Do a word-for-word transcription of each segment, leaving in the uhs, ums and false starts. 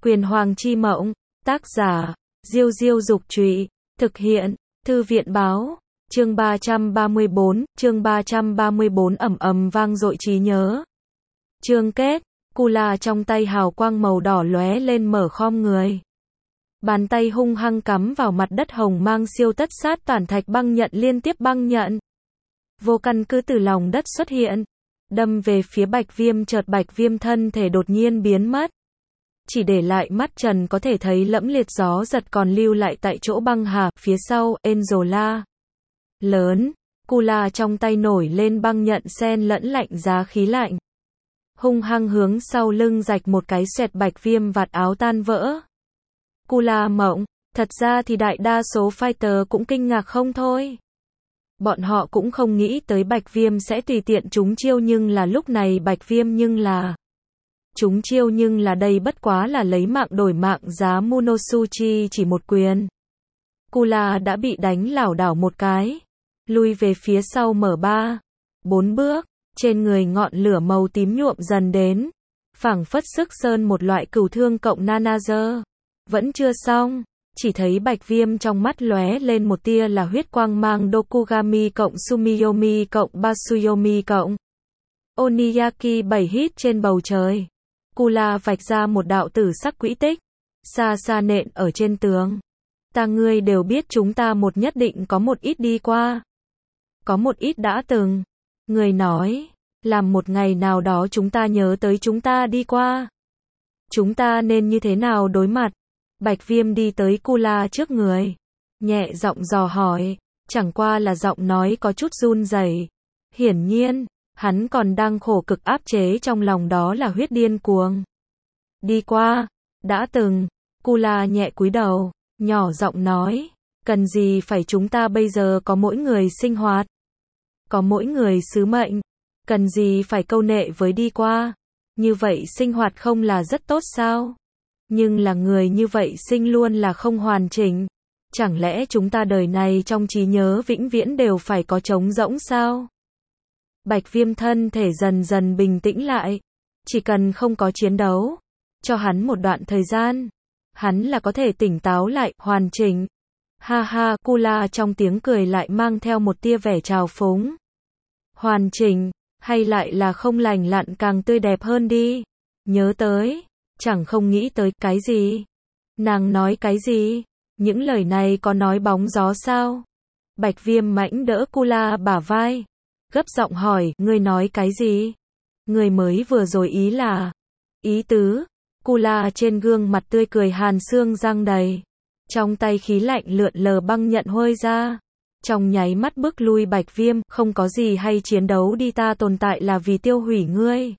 Quyền Hoàng chi mộng, tác giả, Diêu Diêu Dục Trụy, thực hiện, Thư viện Báo, chương ba trăm ba mươi bốn, chương ba trăm ba mươi bốn ầm ầm vang dội trí nhớ. Chương kết, Kula trong tay hào quang màu đỏ lóe lên mở khom người. Bàn tay hung hăng cắm vào mặt đất hồng mang siêu tất sát toàn thạch băng nhận liên tiếp băng nhận. Vô căn cứ từ lòng đất xuất hiện, đâm về phía Bạch Viêm, chợt Bạch Viêm thân thể đột nhiên biến mất. Chỉ để lại mắt trần có thể thấy lẫm liệt gió giật còn lưu lại tại chỗ băng hà, phía sau, Angela. Lớn, Kula trong tay nổi lên băng nhận xen lẫn lạnh giá khí lạnh. Hung hăng hướng sau lưng rạch một cái xoẹt Bạch Viêm vạt áo tan vỡ. Kula mộng, thật ra thì đại đa số fighter cũng kinh ngạc không thôi. Bọn họ cũng không nghĩ tới Bạch Viêm sẽ tùy tiện trúng chiêu, nhưng là lúc này Bạch Viêm nhưng là trúng chiêu, nhưng là đây bất quá là lấy mạng đổi mạng giá Monosuchi chỉ một quyền. Kula đã bị đánh lảo đảo một cái, lui về phía sau mở ba, bốn bước, trên người ngọn lửa màu tím nhuộm dần đến, phảng phất sức sơn một loại cửu thương cộng Nanager. Vẫn chưa xong, chỉ thấy Bạch Viêm trong mắt lóe lên một tia là huyết quang mang Dokugami cộng Sumiyomi cộng Basuyomi cộng Oniyaki bảy hit trên bầu trời. Kula vạch ra một đạo tử sắc quỹ tích, xa xa nện ở trên tường. Ta ngươi đều biết chúng ta một nhất định có một ít đi qua. Có một ít đã từng. Người nói, làm một ngày nào đó chúng ta nhớ tới chúng ta đi qua. Chúng ta nên như thế nào đối mặt? Bạch Viêm đi tới Kula trước người, nhẹ giọng dò hỏi, chẳng qua là giọng nói có chút run rẩy. Hiển nhiên, hắn còn đang khổ cực áp chế trong lòng đó là huyết điên cuồng. Đi qua, đã từng, Kula nhẹ cúi đầu, nhỏ giọng nói, cần gì phải, chúng ta bây giờ có mỗi người sinh hoạt, có mỗi người sứ mệnh, cần gì phải câu nệ với đi qua, như vậy sinh hoạt không là rất tốt sao? Nhưng là người như vậy sinh luôn là không hoàn chỉnh. Chẳng lẽ chúng ta đời này trong trí nhớ vĩnh viễn đều phải có trống rỗng sao? Bạch Viêm thân thể dần dần bình tĩnh lại. Chỉ cần không có chiến đấu, cho hắn một đoạn thời gian, hắn là có thể tỉnh táo lại, hoàn chỉnh. Ha ha, Kula trong tiếng cười lại mang theo một tia vẻ trào phúng. Hoàn chỉnh, hay lại là không lành lặn càng tươi đẹp hơn đi. Nhớ tới, chẳng không nghĩ tới, cái gì? Nàng nói cái gì? Những lời này có nói bóng gió sao? Bạch Viêm mãnh đỡ Kula bả vai, gấp giọng hỏi, ngươi nói cái gì? Ngươi mới vừa rồi ý là? Ý tứ? Kula trên gương mặt tươi cười hàn xương răng đầy. Trong tay khí lạnh lượn lờ băng nhận huơi ra. Trong nháy mắt bước lui Bạch Viêm, không có gì hay chiến đấu đi, ta tồn tại là vì tiêu hủy ngươi.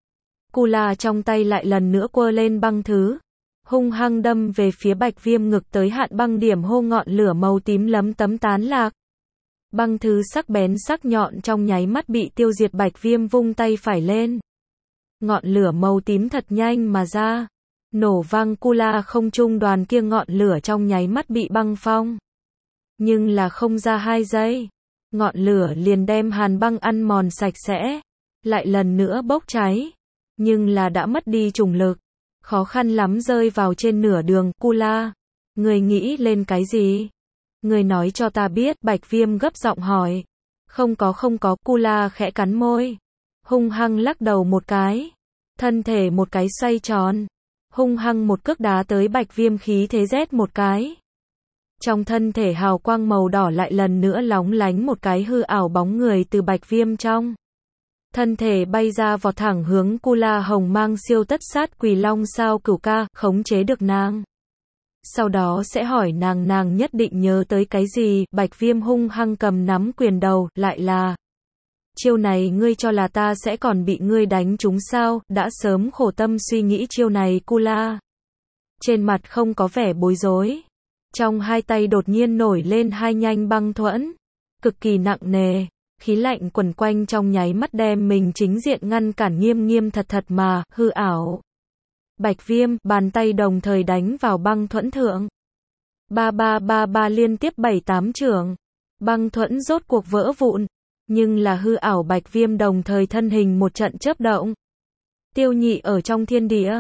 Kula trong tay lại lần nữa quơ lên băng thứ, hung hăng đâm về phía Bạch Viêm ngực tới hạn băng điểm hô ngọn lửa màu tím lấm tấm tán lạc. Băng thứ sắc bén sắc nhọn trong nháy mắt bị tiêu diệt. Bạch Viêm vung tay phải lên. Ngọn lửa màu tím thật nhanh mà ra. Nổ vang, Kula không trung đoàn kia ngọn lửa trong nháy mắt bị băng phong. Nhưng là không ra hai giây. Ngọn lửa liền đem hàn băng ăn mòn sạch sẽ. Lại lần nữa bốc cháy. Nhưng là đã mất đi trùng lực. Khó khăn lắm rơi vào trên nửa đường. Kula, người nghĩ lên cái gì? Người nói cho ta biết. Bạch Viêm gấp giọng hỏi. Không có không có. Kula khẽ cắn môi, hung hăng lắc đầu một cái, thân thể một cái xoay tròn, hung hăng một cước đá tới Bạch Viêm, khí thế rét một cái. Trong thân thể hào quang màu đỏ lại lần nữa lóng lánh một cái hư ảo bóng người từ Bạch Viêm trong thân thể bay ra, vọt thẳng hướng Kula. Hồng mang siêu tất sát Quỳ Long sao cửu ca, khống chế được nàng. Sau đó sẽ hỏi nàng, nàng nhất định nhớ tới cái gì? Bạch Viêm hung hăng cầm nắm quyền đầu, lại là chiêu này ngươi cho là ta sẽ còn bị ngươi đánh trúng sao? Đã sớm khổ tâm suy nghĩ chiêu này. Kula trên mặt không có vẻ bối rối, trong hai tay đột nhiên nổi lên hai nhanh băng thuẫn, cực kỳ nặng nề. Khí lạnh quẩn quanh trong nháy mắt đem mình chính diện ngăn cản, nghiêm nghiêm thật thật mà, hư ảo. Bạch Viêm, bàn tay đồng thời đánh vào băng thuẫn thượng. Ba ba ba ba liên tiếp bảy tám chưởng. Băng thuẫn rốt cuộc vỡ vụn. Nhưng là hư ảo Bạch Viêm đồng thời thân hình một trận chớp động. Tiêu nhị ở trong thiên địa.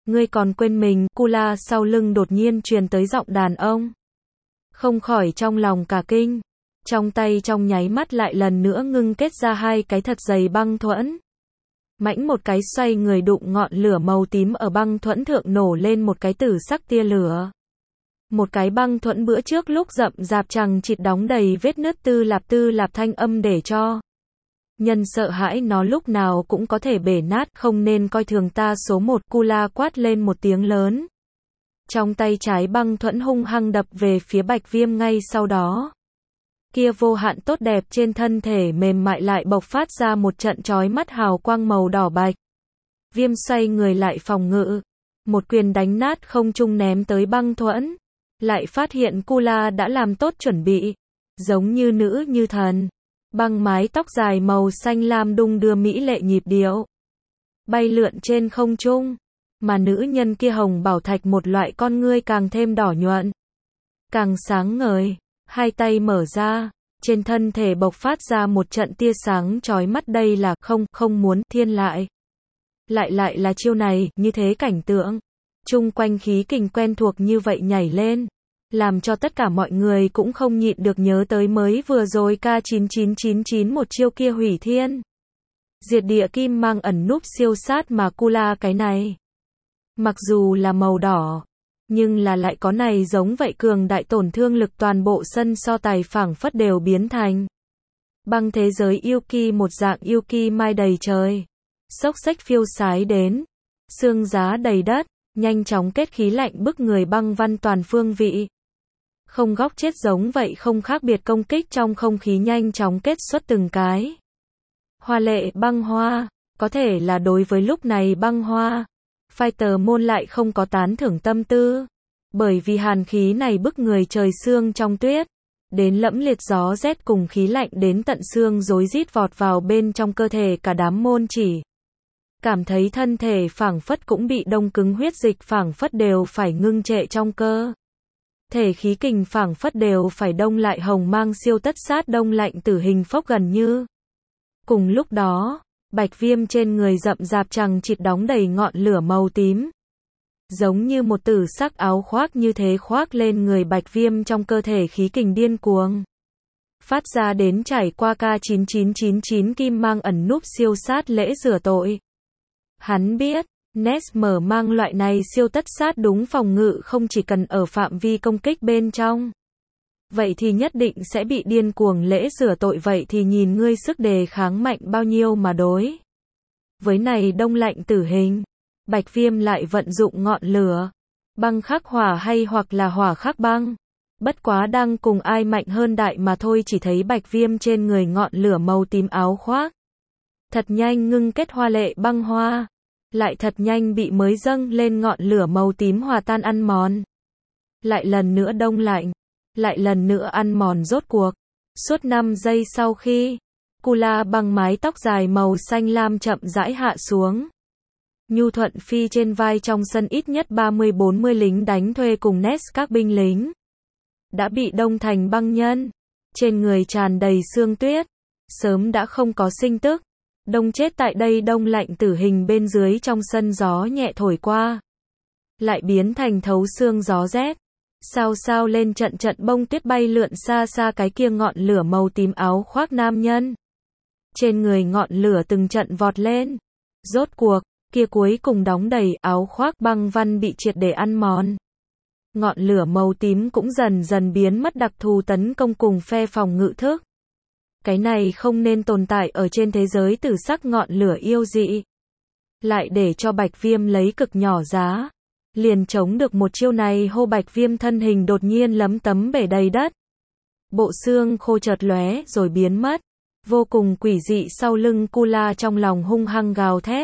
Ngươi còn quên mình, Kula sau lưng đột nhiên truyền tới giọng đàn ông. Không khỏi trong lòng cả kinh. Trong tay trong nháy mắt lại lần nữa ngưng kết ra hai cái thật dày băng thuẫn. Mãnh một cái xoay người đụng ngọn lửa màu tím ở băng thuẫn thượng nổ lên một cái tử sắc tia lửa. Một cái băng thuẫn bữa trước lúc rậm rạp chằng chịt đóng đầy vết nứt tư lạp tư lạp thanh âm để cho nhân sợ hãi nó lúc nào cũng có thể bể nát, không nên coi thường ta số một, Kula quát lên một tiếng lớn. Trong tay trái băng thuẫn hung hăng đập về phía Bạch Viêm ngay sau đó. Kia vô hạn tốt đẹp trên thân thể mềm mại lại bộc phát ra một trận chói mắt hào quang màu đỏ bạch. Viêm xoay người lại phòng ngự. Một quyền đánh nát không trung ném tới băng thuẫn. Lại phát hiện Kula đã làm tốt chuẩn bị. Giống như nữ như thần. Băng mái tóc dài màu xanh lam đung đưa mỹ lệ nhịp điệu. Bay lượn trên không trung. Mà nữ nhân kia hồng bảo thạch một loại con ngươi càng thêm đỏ nhuận. Càng sáng ngời. Hai tay mở ra. Trên thân thể bộc phát ra một trận tia sáng chói mắt, đây là không, không muốn thiên lại. Lại lại là chiêu này, như thế cảnh tượng. Chung quanh khí kình quen thuộc như vậy nhảy lên. Làm cho tất cả mọi người cũng không nhịn được nhớ tới mới vừa rồi K chín chín chín chín một chiêu kia hủy thiên. Diệt địa kim mang ẩn núp siêu sát mà Kula cái này. Mặc dù là màu đỏ, nhưng là lại có này giống vậy cường đại tổn thương lực, toàn bộ sân so tài phảng phất đều biến thành băng thế giới Yuki, một dạng Yuki mai đầy trời. Xốc xách phiêu sái đến, xương giá đầy đất, nhanh chóng kết khí lạnh bức người, băng văn toàn phương vị. Không góc chết giống vậy không khác biệt công kích trong không khí nhanh chóng kết xuất từng cái. Hoa lệ băng hoa, có thể là đối với lúc này băng hoa, fighter môn lại không có tán thưởng tâm tư. Bởi vì hàn khí này bức người trời xương trong tuyết. Đến lẫm liệt gió rét cùng khí lạnh đến tận xương rối rít vọt vào bên trong cơ thể cả đám môn chỉ. Cảm thấy thân thể phảng phất cũng bị đông cứng, huyết dịch phảng phất đều phải ngưng trệ trong cơ. Thể khí kình phảng phất đều phải đông lại, hồng mang siêu tất sát đông lạnh tử hình phốc gần như. Cùng lúc đó, Bạch Viêm trên người rậm rạp chằng chịt đóng đầy ngọn lửa màu tím. Giống như một tử sắc áo khoác như thế khoác lên người Bạch Viêm, trong cơ thể khí kình điên cuồng phát ra đến trải qua K chín chín chín chín kim mang ẩn núp siêu sát lễ rửa tội. Hắn biết, Nes mở mang loại này siêu tất sát đúng phòng ngự không chỉ cần ở phạm vi công kích bên trong. Vậy thì nhất định sẽ bị điên cuồng lễ rửa tội, vậy thì nhìn ngươi sức đề kháng mạnh bao nhiêu mà đối. Với này đông lạnh tử hình, Bạch Viêm lại vận dụng ngọn lửa, băng khắc hỏa hay hoặc là hỏa khắc băng. Bất quá đang cùng ai mạnh hơn đại mà thôi, chỉ thấy Bạch Viêm trên người ngọn lửa màu tím áo khoác. Thật nhanh ngưng kết hoa lệ băng hoa. Lại thật nhanh bị mới dâng lên ngọn lửa màu tím hòa tan ăn mòn. Lại lần nữa đông lạnh. Lại lần nữa ăn mòn rốt cuộc. Suốt năm giây sau khi Kula băng mái tóc dài màu xanh lam chậm rãi hạ xuống. Nhu thuận phi trên vai, trong sân ít nhất ba mươi bốn mươi lính đánh thuê cùng Nes các binh lính. Đã bị đông thành băng nhân. Trên người tràn đầy sương tuyết. Sớm đã không có sinh tức. Đông chết tại đây đông lạnh tử hình bên dưới, trong sân gió nhẹ thổi qua. Lại biến thành thấu xương gió rét. Sao sao lên trận trận bông tuyết bay lượn xa xa cái kia ngọn lửa màu tím áo khoác nam nhân. Trên người ngọn lửa từng trận vọt lên. Rốt cuộc, kia cuối cùng đóng đầy áo khoác băng văn bị triệt để ăn mòn. Ngọn lửa màu tím cũng dần dần biến mất đặc thù tấn công cùng phe phòng ngự thức. Cái này không nên tồn tại ở trên thế giới tử sắc ngọn lửa yêu dị. Lại để cho Bạch Viêm lấy cực nhỏ giá. Liền chống được một chiêu này, hô Bạch Viêm thân hình đột nhiên lấm tấm bể đầy đất. Bộ xương khô chợt lóe rồi biến mất. Vô cùng quỷ dị, sau lưng Kula trong lòng hung hăng gào thét.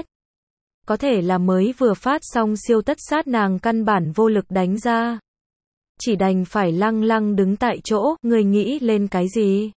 Có thể là mới vừa phát xong siêu tất sát, nàng căn bản vô lực đánh ra. Chỉ đành phải lăng lăng đứng tại chỗ, người nghĩ lên cái gì?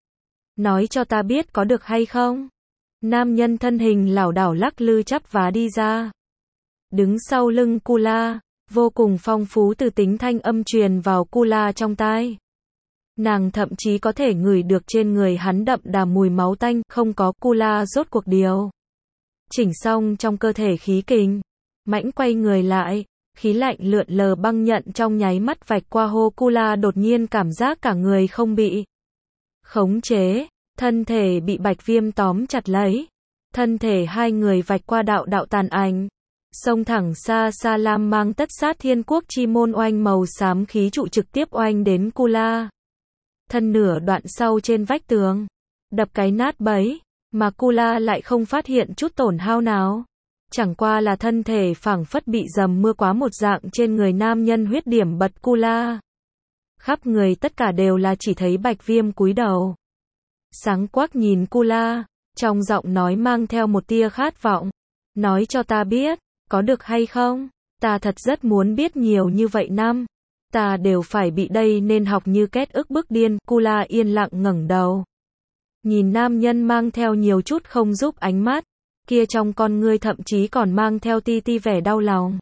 Nói cho ta biết có được hay không? Nam nhân thân hình lảo đảo lắc lư chắp vá đi ra. Đứng sau lưng Kula, vô cùng phong phú từ tính thanh âm truyền vào Kula trong tai. Nàng thậm chí có thể ngửi được trên người hắn đậm đà mùi máu tanh, không có. Kula rốt cuộc điều chỉnh xong trong cơ thể khí kình. Mãnh quay người lại, khí lạnh lượn lờ băng nhận trong nháy mắt vạch qua hô Kula, đột nhiên cảm giác cả người không bị khống chế, thân thể bị Bạch Viêm tóm chặt lấy. Thân thể hai người vạch qua đạo đạo tàn ảnh, xông thẳng xa xa, lam mang tất sát thiên quốc chi môn oanh màu xám khí trụ trực tiếp oanh đến Kula. Thân nửa đoạn sau trên vách tường, đập cái nát bấy, mà Kula lại không phát hiện chút tổn hao nào. Chẳng qua là thân thể phảng phất bị dầm mưa quá một dạng, trên người nam nhân huyết điểm bật Kula. Khắp người tất cả đều là chỉ thấy Bạch Viêm cúi đầu, sáng quắc nhìn Kula, trong giọng nói mang theo một tia khát vọng. Nói cho ta biết, có được hay không? Ta thật rất muốn biết, nhiều như vậy năm, ta đều phải bị đây nên học như kết ức bức điên. Kula yên lặng ngẩng đầu, nhìn nam nhân mang theo nhiều chút không giúp ánh mắt, kia trong con ngươi thậm chí còn mang theo ti ti vẻ đau lòng.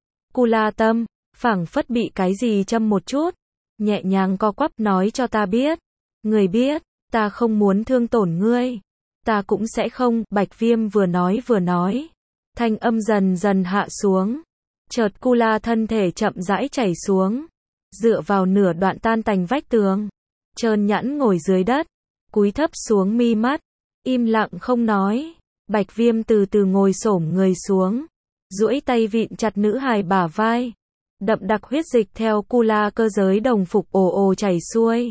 Kula tâm, phảng phất bị cái gì châm một chút, nhẹ nhàng co quắp, nói cho ta biết. Người biết, ta không muốn thương tổn ngươi. Ta cũng sẽ không. Bạch Viêm vừa nói vừa nói, thanh âm dần dần hạ xuống. Chợt Kula thân thể chậm rãi chảy xuống, dựa vào nửa đoạn tan tành vách tường, trơn nhẵn ngồi dưới đất, cúi thấp xuống mi mắt, im lặng không nói. Bạch Viêm từ từ ngồi xổm người xuống, duỗi tay vịn chặt nữ hài bả vai. Đậm đặc huyết dịch theo Kula cơ giới đồng phục ồ ồ chảy xuôi.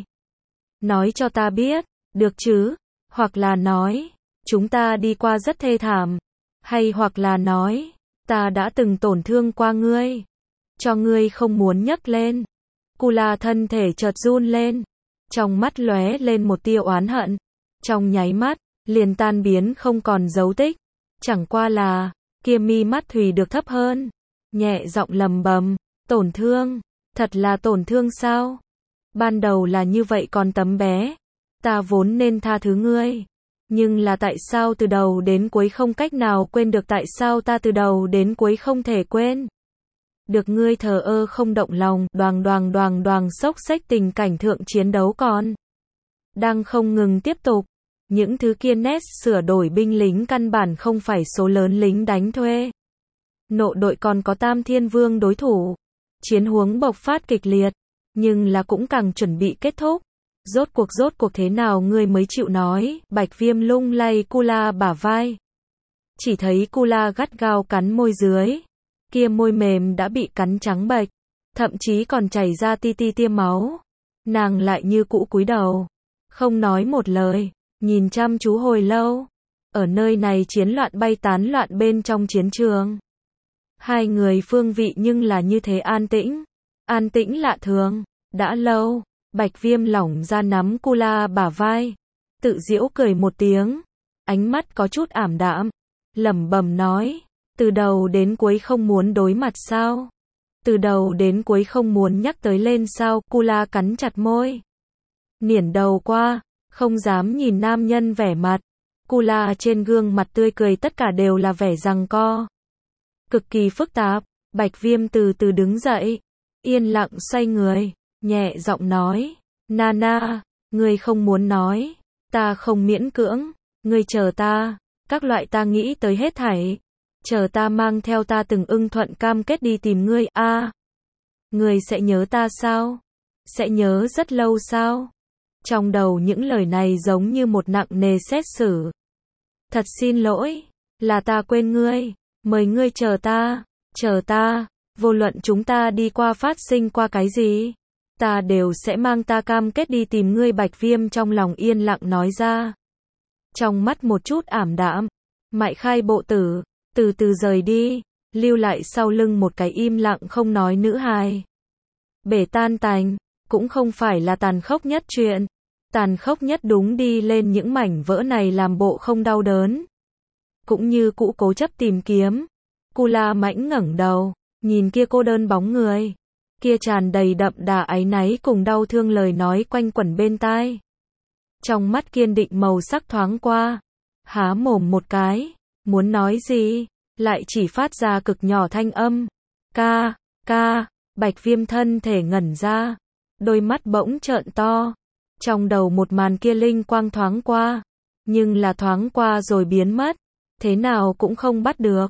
Nói cho ta biết, được chứ? Hoặc là nói, chúng ta đi qua rất thê thảm. Hay hoặc là nói, ta đã từng tổn thương qua ngươi, cho ngươi không muốn nhấc lên. Kula thân thể chợt run lên, trong mắt lóe lên một tia oán hận, trong nháy mắt liền tan biến không còn dấu tích. Chẳng qua là, kia mi mắt thủy được thấp hơn, nhẹ giọng lầm bầm, tổn thương, thật là tổn thương sao? Ban đầu là như vậy còn tấm bé, ta vốn nên tha thứ ngươi, nhưng là tại sao từ đầu đến cuối không cách nào quên được? Tại sao ta từ đầu đến cuối không thể quên được ngươi thờ ơ không động lòng? Đoàng đoàng đoàng đoàng, xốc xếch tình cảnh thượng chiến đấu còn đang không ngừng tiếp tục. Những thứ kia nét sửa đổi binh lính căn bản không phải số lớn lính đánh thuê. Nộ đội còn có Tam Thiên Vương đối thủ. Chiến huống bộc phát kịch liệt, nhưng là cũng càng chuẩn bị kết thúc. Rốt cuộc rốt cuộc thế nào ngươi mới chịu nói? Bạch Viêm lung lay Kula bả vai. Chỉ thấy Kula gắt gao cắn môi dưới. Kia môi mềm đã bị cắn trắng bệch, thậm chí còn chảy ra ti ti tia máu. Nàng lại như cũ cúi đầu, không nói một lời, nhìn chăm chú hồi lâu. Ở nơi này chiến loạn bay tán loạn bên trong chiến trường, hai người phương vị nhưng là như thế an tĩnh, an tĩnh lạ thường. Đã lâu, Bạch Viêm lỏng ra nắm Kula bả vai, tự giễu cười một tiếng, ánh mắt có chút ảm đạm, lẩm bẩm nói, từ đầu đến cuối không muốn đối mặt sao? Từ đầu đến cuối không muốn nhắc tới lên sao? Kula cắn chặt môi, niển đầu qua, không dám nhìn nam nhân vẻ mặt. Kula trên gương mặt tươi cười tất cả đều là vẻ giằng co, cực kỳ phức tạp. Bạch Viêm từ từ đứng dậy, yên lặng xoay người, nhẹ giọng nói, Nana, ngươi không muốn nói, ta không miễn cưỡng, ngươi chờ ta, các loại ta nghĩ tới hết thảy, chờ ta mang theo ta từng ưng thuận cam kết đi tìm ngươi. A, à, ngươi sẽ nhớ ta sao? Sẽ nhớ rất lâu sao? Trong đầu những lời này giống như một nặng nề xét xử. Thật xin lỗi, là ta quên ngươi, mời ngươi chờ ta, chờ ta, vô luận chúng ta đi qua phát sinh qua cái gì, ta đều sẽ mang ta cam kết đi tìm ngươi. Bạch Viêm trong lòng yên lặng nói ra, trong mắt một chút ảm đạm. Mại Khai bộ tử, từ từ rời đi, lưu lại sau lưng một cái im lặng không nói nữ hài. Bể tan tành, cũng không phải là tàn khốc nhất chuyện. Tàn khốc nhất đúng đi lên những mảnh vỡ này làm bộ không đau đớn, cũng như cũ cố chấp tìm kiếm. Kula mãnh ngẩng đầu, nhìn kia cô đơn bóng người, kia tràn đầy đậm đà áy náy cùng đau thương lời nói quanh quẩn bên tai. Trong mắt kiên định màu sắc thoáng qua, há mồm một cái, muốn nói gì, lại chỉ phát ra cực nhỏ thanh âm. Ca, ca. Bạch Viêm thân thể ngẩn ra, đôi mắt bỗng trợn to. Trong đầu một màn kia linh quang thoáng qua, nhưng là thoáng qua rồi biến mất, thế nào cũng không bắt được.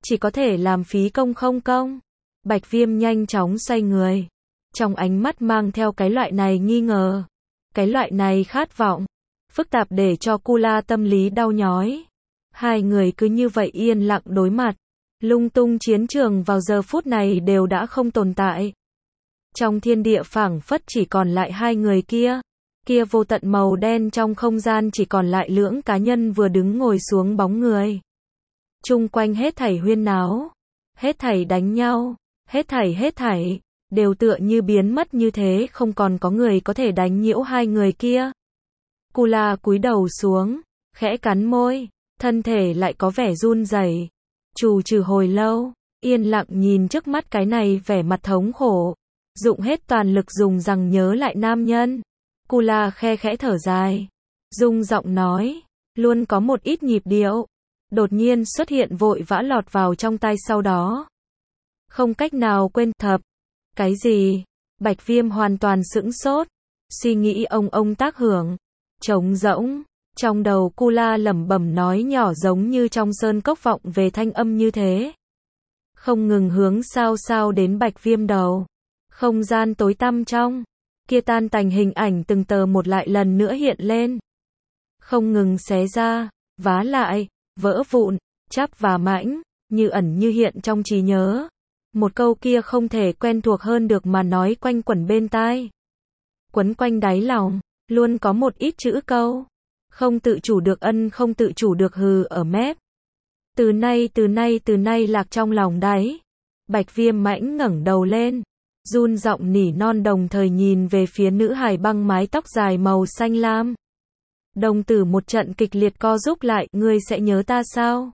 chỉ có thể làm phí công không công. Bạch Viêm nhanh chóng xoay người, trong ánh mắt mang theo cái loại này nghi ngờ, cái loại này khát vọng, phức tạp để cho Kula tâm lý đau nhói. Hai người cứ như vậy yên lặng đối mặt, lung tung chiến trường vào giờ phút này đều đã không tồn tại. Trong thiên địa phảng phất chỉ còn lại hai người kia, kia vô tận màu đen trong không gian chỉ còn lại lưỡng cá nhân vừa đứng ngồi xuống bóng người. Chung quanh hết thảy huyên náo, hết thảy đánh nhau, hết thảy hết thảy, đều tựa như biến mất như thế, không còn có người có thể đánh nhiễu hai người kia. Kula cúi đầu xuống, khẽ cắn môi, thân thể lại có vẻ run rẩy. Trù trừ hồi lâu, yên lặng nhìn trước mắt cái này vẻ mặt thống khổ, dụng hết toàn lực dùng rằng nhớ lại nam nhân. Kula khe khẽ thở dài, rung giọng nói, luôn có một ít nhịp điệu đột nhiên xuất hiện vội vã lọt vào trong tai, sau đó không cách nào quên. Thập, cái gì? Bạch Viêm hoàn toàn sững sốt, suy nghĩ ông ông tác hưởng, trống rỗng, trong đầu Kula lẩm bẩm nói nhỏ giống như trong sơn cốc vọng về thanh âm như thế, không ngừng hướng sao sao đến Bạch Viêm đầu. Không gian tối tăm trong kia tan tành hình ảnh từng tờ một lại lần nữa hiện lên, không ngừng xé ra, vá lại, vỡ vụn, chắp và mãnh, như ẩn như hiện trong trí nhớ. Một câu kia không thể quen thuộc hơn được mà nói quanh quẩn bên tai, quấn quanh đáy lòng, luôn có một ít chữ câu, không tự chủ được ân không tự chủ được hừ ở mép. Từ nay từ nay từ nay lạc trong lòng đáy. Bạch Viêm mãnh ngẩng đầu lên, run giọng nỉ non đồng thời nhìn về phía nữ hài băng mái tóc dài màu xanh lam. Đồng tử một trận kịch liệt co rúm lại, ngươi sẽ nhớ ta sao?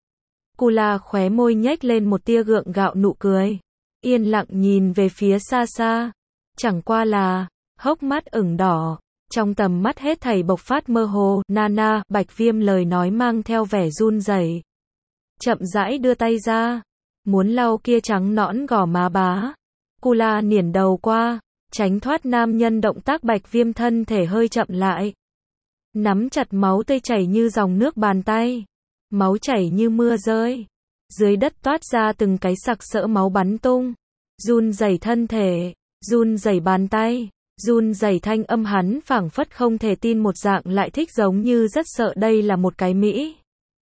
Kula khóe môi nhếch lên một tia gượng gạo nụ cười, yên lặng nhìn về phía xa xa, chẳng qua là hốc mắt ửng đỏ, trong tầm mắt hết thảy bộc phát mơ hồ. Nana, Bạch Viêm lời nói mang theo vẻ run rẩy, chậm rãi đưa tay ra, muốn lau kia trắng nõn gò má bá. Kula niển đầu qua, tránh thoát nam nhân động tác. Bạch Viêm thân thể hơi chậm lại, nắm chặt máu tươi chảy như dòng nước bàn tay, máu chảy như mưa rơi, dưới đất toát ra từng cái sặc sỡ máu bắn tung, run rẩy thân thể, run rẩy bàn tay, run rẩy thanh âm. Hắn phảng phất không thể tin một dạng lại thích, giống như rất sợ đây là một cái mỹ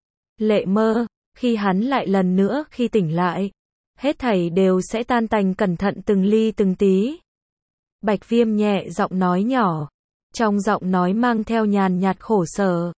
lệ mơ. Khi hắn lại lần nữa khi tỉnh lại, hết thảy đều sẽ tan tành, cẩn thận từng ly từng tí. Bạch Viêm nhẹ giọng nói nhỏ, trong giọng nói mang theo nhàn nhạt khổ sở,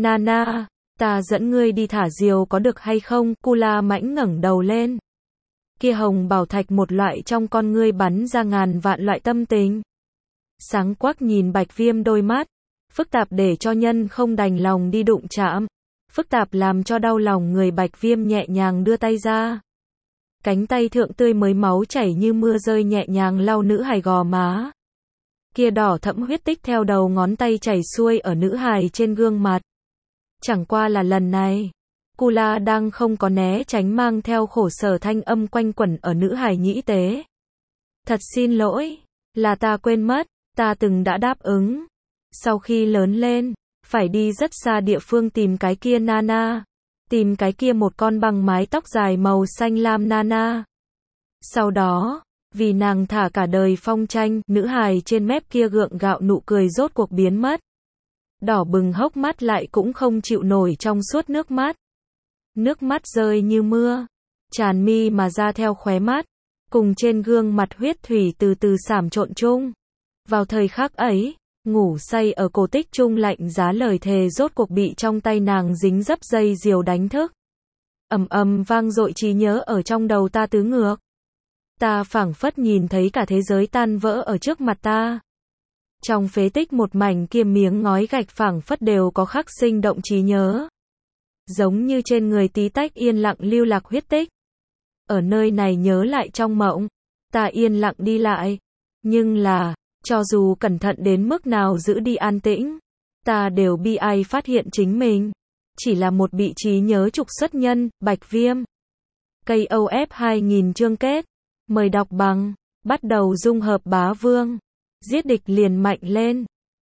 Nana, ta dẫn ngươi đi thả diều có được hay không? Kula mãnh ngẩng đầu lên, kia hồng bảo thạch một loại trong con ngươi bắn ra ngàn vạn loại tâm tình, sáng quắc nhìn Bạch Viêm đôi mắt, phức tạp để cho nhân không đành lòng đi đụng chạm, phức tạp làm cho đau lòng người. Bạch Viêm nhẹ nhàng đưa tay ra, cánh tay thượng tươi mới máu chảy như mưa rơi nhẹ nhàng lau nữ hài gò má, kia đỏ thẫm huyết tích theo đầu ngón tay chảy xuôi ở nữ hài trên gương mặt. Chẳng qua là lần này, Kula đang không có né tránh, mang theo khổ sở thanh âm quanh quẩn ở nữ hài nhĩ tế. Thật xin lỗi, là ta quên mất, ta từng đã đáp ứng, sau khi lớn lên, phải đi rất xa địa phương tìm cái kia Nana, tìm cái kia một con băng mái tóc dài màu xanh lam Nana. Sau đó, vì nàng thả cả đời phong tranh. Nữ hài trên mép kia gượng gạo nụ cười rốt cuộc biến mất, đỏ bừng hốc mắt lại cũng không chịu nổi trong suốt nước mắt. Nước mắt rơi như mưa, tràn mi mà ra theo khóe mắt, cùng trên gương mặt huyết thủy từ từ xảm trộn chung. Vào thời khắc ấy, ngủ say ở cổ tích chung lạnh giá lời thề rốt cuộc bị trong tay nàng dính dấp dây diều đánh thức. Ầm ầm vang dội trí nhớ ở trong đầu ta tứ ngược. Ta phảng phất nhìn thấy cả thế giới tan vỡ ở trước mặt ta. Trong phế tích một mảnh kia miếng ngói gạch phảng phất đều có khắc sinh động trí nhớ. Giống như trên người tí tách yên lặng lưu lạc huyết tích. Ở nơi này nhớ lại trong mộng, ta yên lặng đi lại. Nhưng là, cho dù cẩn thận đến mức nào giữ đi an tĩnh, ta đều bi ai phát hiện chính mình chỉ là một bị trí nhớ trục xuất nhân. Bạch Viêm. K O F hai nghìn chương kết. Mời đọc bằng. Bắt đầu dung hợp bá vương. Giết địch liền mạnh lên.